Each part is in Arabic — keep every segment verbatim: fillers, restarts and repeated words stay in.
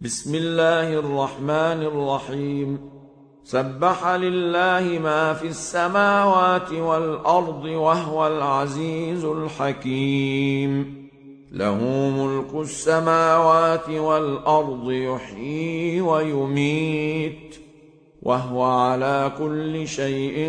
بسم الله الرحمن الرحيم. سبح لله ما في السماوات والأرض وهو العزيز الحكيم. له ملك السماوات والأرض يحيي ويميت وهو على كل شيء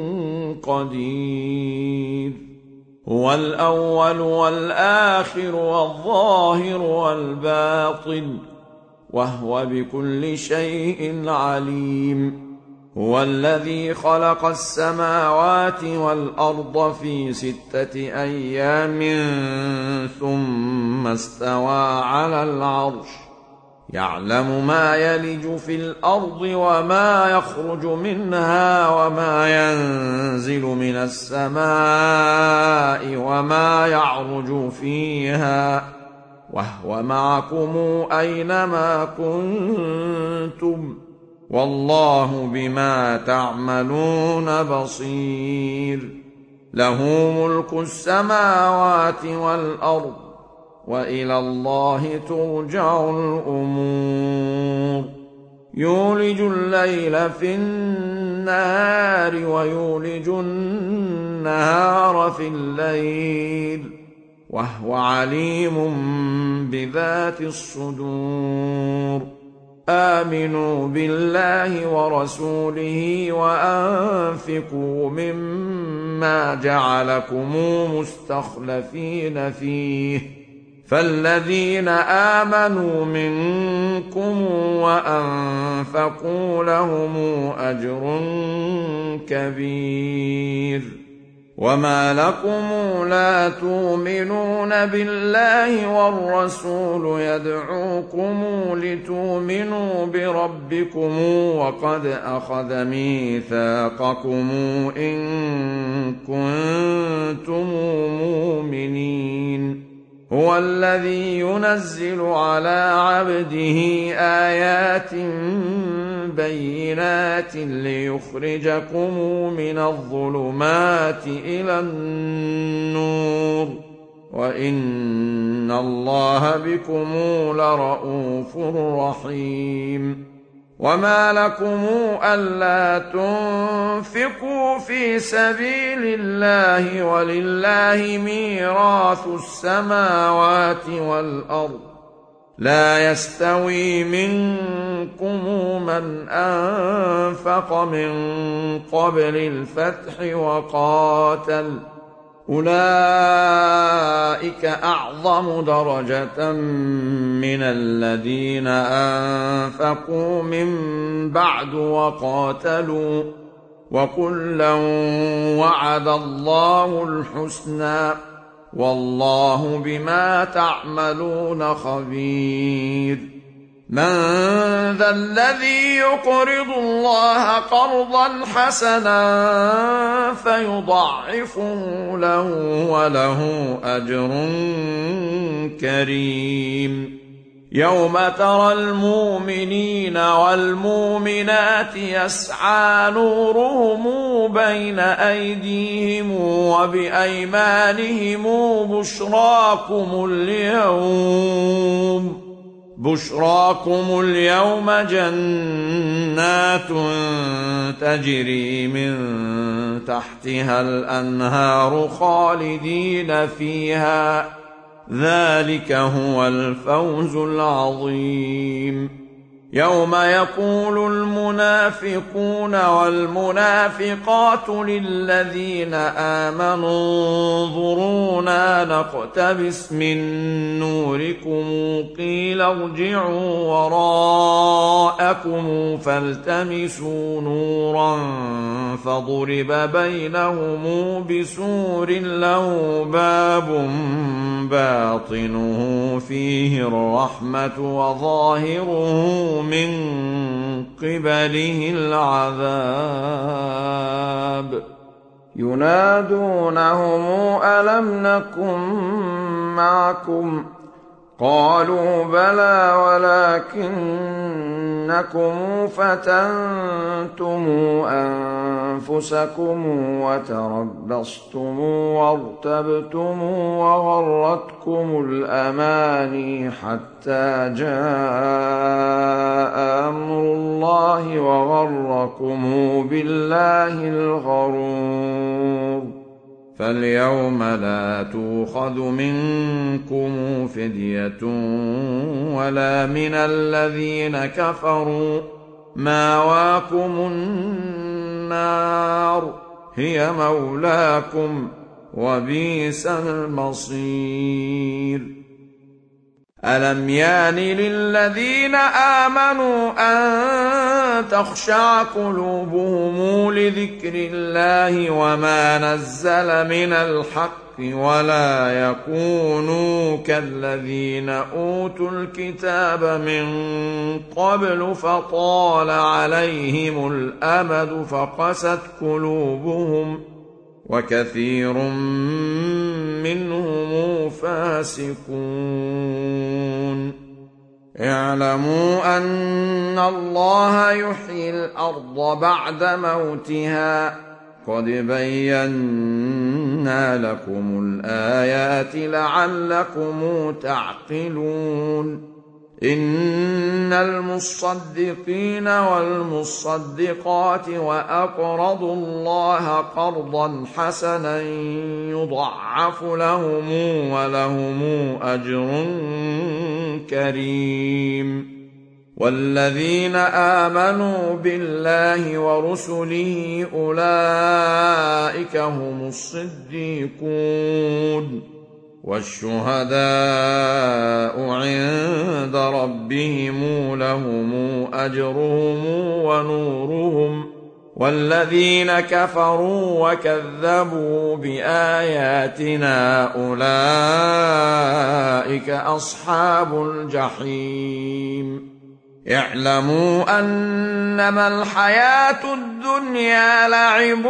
قدير. هو الأول والآخر والظاهر والباطن وهو بكل شيء عليم. هو الذي خلق السماوات والأرض في ستة أيام ثم استوى على العرش، يعلم ما يلج في الأرض وما يخرج منها وما ينزل من السماء وما يعرج فيها، وهو معكم أينما كنتم، والله بما تعملون بصير. له ملك السماوات والأرض وإلى الله ترجع الأمور. يولج الليل في النهار ويولج النهار في الليل وهو عليم بذات الصدور. آمنوا بالله ورسوله وأنفقوا مما جعلكم مستخلفين فيه، فالذين آمنوا منكم وأنفقوا لهم أجر كبير. وما لكم لا تؤمنون بالله والرسول يدعوكم لتؤمنوا بربكم وقد أخذ ميثاقكم إن كنتم مؤمنين. هو الذي ينزل على عبده آيات بينات ليخرجكم من الظلمات إلى النور، وإن الله بكم لرءوف رحيم. وما لكم ألا تنفقوا في سبيل الله ولله ميراث السماوات والأرض، لا يستوي منكم من أنفق من قبل الفتح وقاتل، أولئك أعظم درجة من الذين أنفقوا من بعد وقاتلوا، وكلا وعد الله الحسنى، والله بما تعملون خبير. من ذا الذي يقرض الله قرضا حسنا فيضاعفه له وله أجر كريم. يوم ترى المؤمنين والمؤمنات يسعى نورهم بين أيديهم وبأيمانهم بشراكم اليوم بشراكم اليوم جنات تجري من تحتها الأنهار خالدين فيها، ذلك هو الفوز العظيم. يوم يقول المنافقون والمنافقات للذين آمنوا انظرونا نقتبس من نوركم قيل ارجعوا وراءكم فالتمسوا نورا فضرب بينهم بسور له باب باطنه فيه الرحمة وظاهره من قبله العذاب. ينادونهم ألم نكن معكم؟ قالوا بلى ولكنكم فتنتم أنفسكم وتربصتم وارتبتم وغرتكم الأماني حتى جاء بالله الغرور. فاليوم لا تؤخذ منكم فدية ولا من الذين كفروا، مأواكم النار هي مولاكم وبئس المصير. ألم يان للذين آمنوا أن تخشع قلوبهم لذكر الله وما نزل من الحق ولا يكونوا كالذين أوتوا الكتاب من قبل فطال عليهم الأمد فقست قلوبهم وكثير منهم فاسقون. اعلموا أن الله يحيي الأرض بعد موتها قد بينا لكم الآيات لعلكم تعقلون. إن المصدقين والمصدقات وأقرضوا الله قرضا حسنا يضاعف لهم ولهم أجر كريم. والذين آمنوا بالله ورسله أولئك هم الصديقون والشهداء عند ربهم لهم أجرهم ونورهم. والذين كفروا وكذبوا بآياتنا أولئك أصحاب الجحيم. اعلموا أنما الحياة الدنيا لعب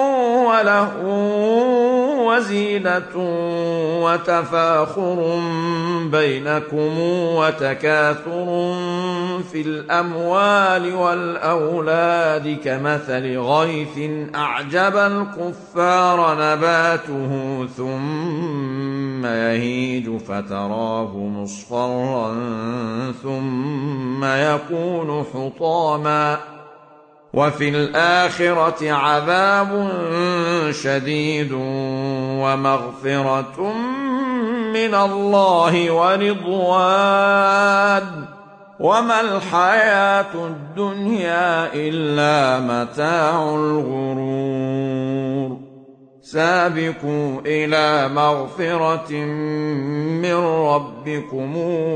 ولهو وزينة وتفاخر بينكم وتكاثر في الأموال والأولاد كمثل غيث أعجب الكفار نباته ثم يهيج فتراه مصفرا ثم يكون حطاما وفي الآخرة عذاب شديد ومغفرة من الله ورضوان وما الحياة الدنيا إلا متاع الغرور. سابقوا إلى مغفرة من ربكم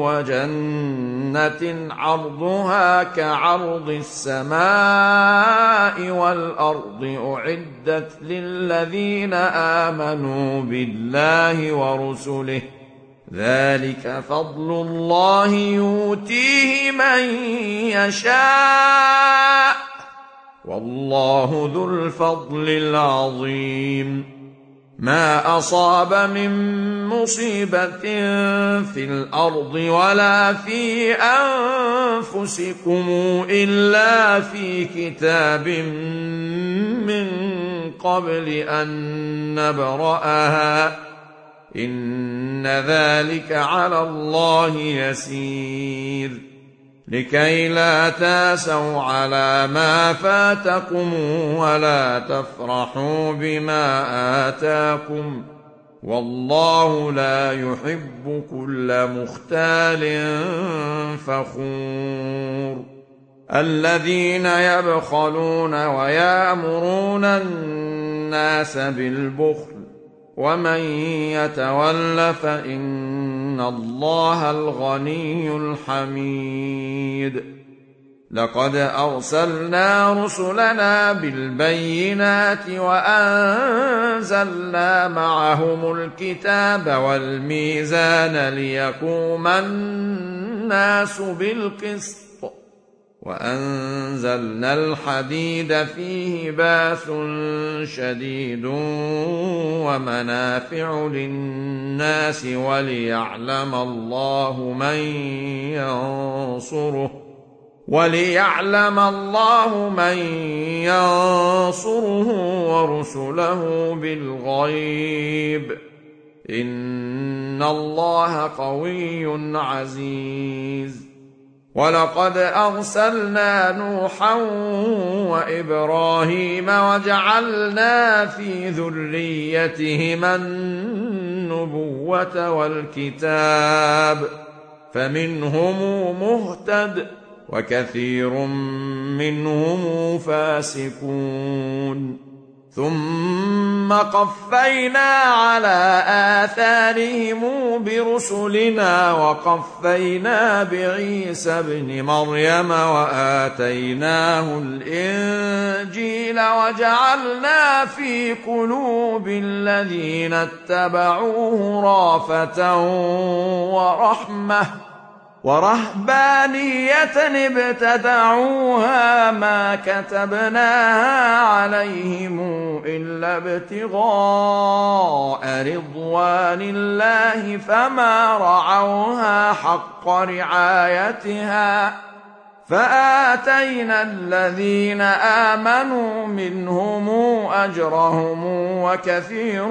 وجنة عرضها كعرض السماء والأرض أعدت للذين آمنوا بالله ورسله ذلك فضل الله يؤتيه من يشاء والله ذو الفضل العظيم. ما أصاب من مصيبة في الأرض ولا في أنفسكم إلا في كتاب من قبل أن نبرأها إن ذلك على الله يسير. لكي لا تاسوا على ما فاتكم ولا تفرحوا بما آتاكم والله لا يحب كل مختال فخور. الذين يبخلون ويأمرون الناس بالبخل ومن يتول فإن الله الغني الحميد. لقد أرسلنا رسلنا بالبينات وأنزلنا معهم الكتاب والميزان ليقوم الناس بالقسط وأنزلنا الحديد فيه بأس شديد ومنافع للناس وليعلم الله من ينصره وليعلم الله من ينصره ورسله بالغيب إن الله قوي عزيز. ولقد أرسلنا نوحا وإبراهيم وجعلنا في ذريتهما النبوة والكتاب فمنهم مهتد وكثير منهم فاسقون ثم قفينا على آثارهم برسلنا وقفينا بعيسى ابن مريم وآتيناه الإنجيل وجعلنا في قلوب الذين اتبعوه رأفة ورحمة ورهبانية ابتدعوها ما كتبناها عليهم إلا ابتغاء رضوان الله فما رعوها حق رعايتها فآتينا الذين آمنوا منهم أجرهم وكثير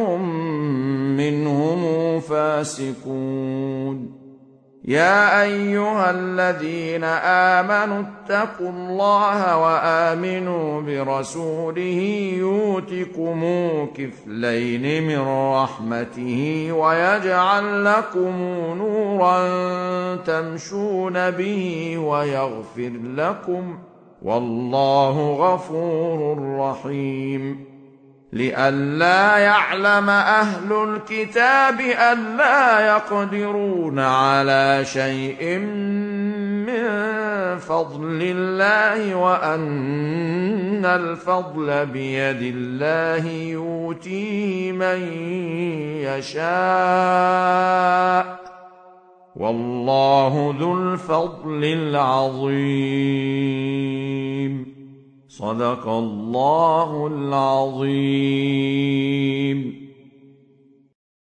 منهم فاسقون يا أيها الذين آمنوا اتقوا الله وآمنوا برسوله يؤتكم كفلين من رحمته ويجعل لكم نورا تمشون به ويغفر لكم والله غفور رحيم لئلا يعلم أهل الكتاب ألا يقدرون على شيء من فضل الله وأن الفضل بيد الله يؤتيه من يشاء والله ذو الفضل العظيم صدق الله العظيم.